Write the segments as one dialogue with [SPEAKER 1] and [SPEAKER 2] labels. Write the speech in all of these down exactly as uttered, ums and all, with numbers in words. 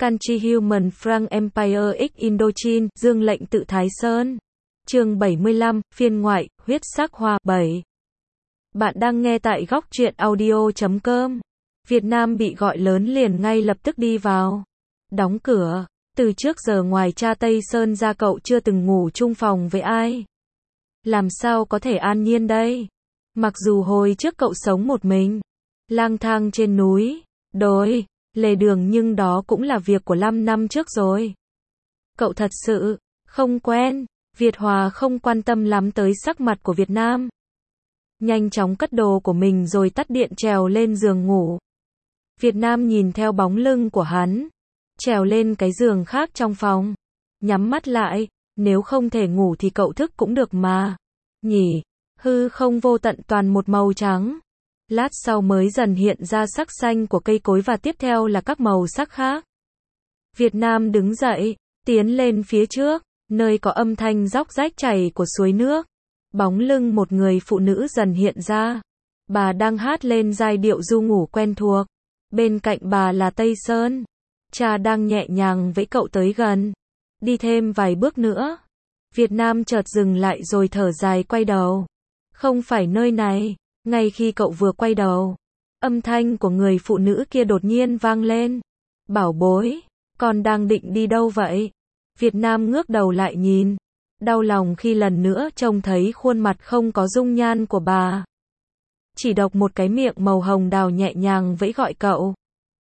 [SPEAKER 1] Country Human Frank Empire X Indochine, Dương lệnh tự Thái Sơn. Chương bảy mươi lăm, phiên ngoại, huyết sắc hoa, bảy. Bạn đang nghe tại góc truyện audio chấm com. Việt Nam bị gọi lớn liền ngay lập tức đi vào. Đóng cửa. Từ trước giờ ngoài cha Tây Sơn ra cậu chưa từng ngủ chung phòng với ai. Làm sao có thể an nhiên đây? Mặc dù hồi trước cậu sống một mình, lang thang trên núi, đồi, lề đường nhưng đó cũng là việc của năm năm trước rồi. Cậu thật sự không quen. Việt Hòa không quan tâm lắm tới sắc mặt của Việt Nam. Nhanh chóng cất đồ của mình rồi tắt điện trèo lên giường ngủ. Việt Nam nhìn theo bóng lưng của hắn, trèo lên cái giường khác trong phòng, nhắm mắt lại, nếu không thể ngủ thì cậu thức cũng được mà. Nhỉ, hư không vô tận toàn một màu trắng. Lát sau mới dần hiện ra sắc xanh của cây cối và tiếp theo là các màu sắc khác. Việt Nam đứng dậy, tiến lên phía trước, nơi có âm thanh róc rách chảy của suối nước. Bóng lưng một người phụ nữ dần hiện ra. Bà đang hát lên giai điệu ru ngủ quen thuộc. Bên cạnh bà là Tây Sơn. Cha đang nhẹ nhàng vẫy cậu tới gần. Đi thêm vài bước nữa. Việt Nam chợt dừng lại rồi thở dài quay đầu. Không phải nơi này. Ngay khi cậu vừa quay đầu, âm thanh của người phụ nữ kia đột nhiên vang lên. Bảo bối, con đang định đi đâu vậy? Việt Nam ngước đầu lại nhìn. Đau lòng khi lần nữa trông thấy khuôn mặt không có dung nhan của bà. Chỉ đọc một cái miệng màu hồng đào nhẹ nhàng vẫy gọi cậu.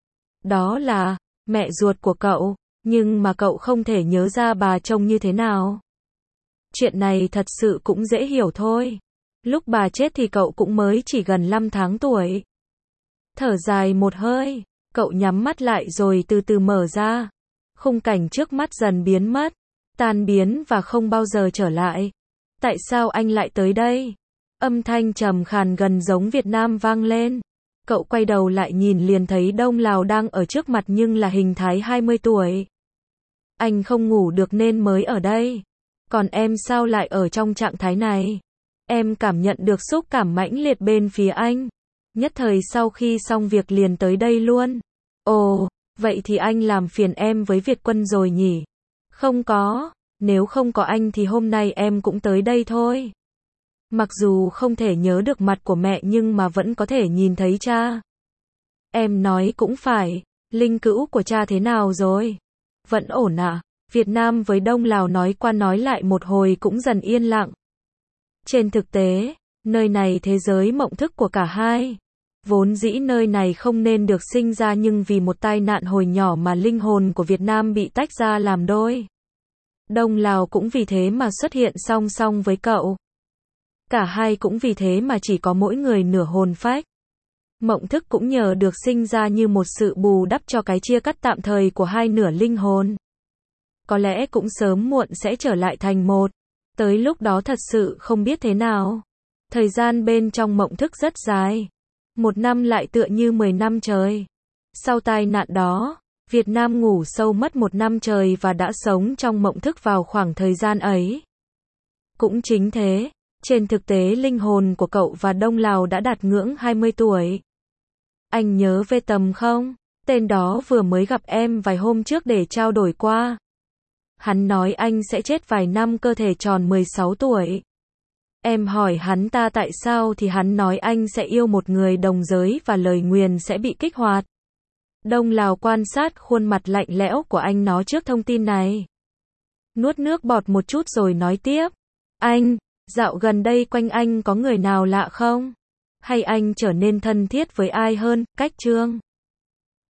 [SPEAKER 1] Đó là mẹ ruột của cậu, nhưng mà cậu không thể nhớ ra bà trông như thế nào. Chuyện này thật sự cũng dễ hiểu thôi. Lúc bà chết thì cậu cũng mới chỉ gần năm tháng tuổi. Thở dài một hơi, cậu nhắm mắt lại rồi từ từ mở ra. Khung cảnh trước mắt dần biến mất, tan biến và không bao giờ trở lại. Tại sao anh lại tới đây? Âm thanh trầm khàn gần giống Việt Nam vang lên. Cậu quay đầu lại nhìn liền thấy Đông Lào đang ở trước mặt nhưng là hình thái hai mươi tuổi. Anh không ngủ được nên mới ở đây. Còn em sao lại ở trong trạng thái này? Em cảm nhận được xúc cảm mãnh liệt bên phía anh. Nhất thời sau khi xong việc liền tới đây luôn. Ồ, vậy thì anh làm phiền em với Việt Quân rồi nhỉ? Không có, nếu không có anh thì hôm nay em cũng tới đây thôi. Mặc dù không thể nhớ được mặt của mẹ nhưng mà vẫn có thể nhìn thấy cha. Em nói cũng phải, linh cữu của cha thế nào rồi? Vẫn ổn à? Việt Nam với Đông Lào nói qua nói lại một hồi cũng dần yên lặng. Trên thực tế, nơi này thế giới mộng thức của cả hai. Vốn dĩ nơi này không nên được sinh ra nhưng vì một tai nạn hồi nhỏ mà linh hồn của Việt Nam bị tách ra làm đôi. Đông Lào cũng vì thế mà xuất hiện song song với cậu. Cả hai cũng vì thế mà chỉ có mỗi người nửa hồn phách. Mộng thức cũng nhờ được sinh ra như một sự bù đắp cho cái chia cắt tạm thời của hai nửa linh hồn. Có lẽ cũng sớm muộn sẽ trở lại thành một. Tới lúc đó thật sự không biết thế nào. Thời gian bên trong mộng thức rất dài. Một năm lại tựa như mười năm trời. Sau tai nạn đó, Việt Nam ngủ sâu mất một năm trời và đã sống trong mộng thức vào khoảng thời gian ấy. Cũng chính thế, trên thực tế linh hồn của cậu và Đông Lào đã đạt ngưỡng hai mươi tuổi. Anh nhớ về Tầm không? Tên đó vừa mới gặp em vài hôm trước để trao đổi qua. Hắn nói anh sẽ chết vài năm cơ thể tròn mười sáu tuổi. Em hỏi hắn ta tại sao thì hắn nói anh sẽ yêu một người đồng giới và lời nguyền sẽ bị kích hoạt. Đông Lào quan sát khuôn mặt lạnh lẽo của anh nó trước thông tin này. Nuốt nước bọt một chút rồi nói tiếp. Anh, dạo gần đây quanh anh có người nào lạ không? Hay anh trở nên thân thiết với ai hơn? Cách Trương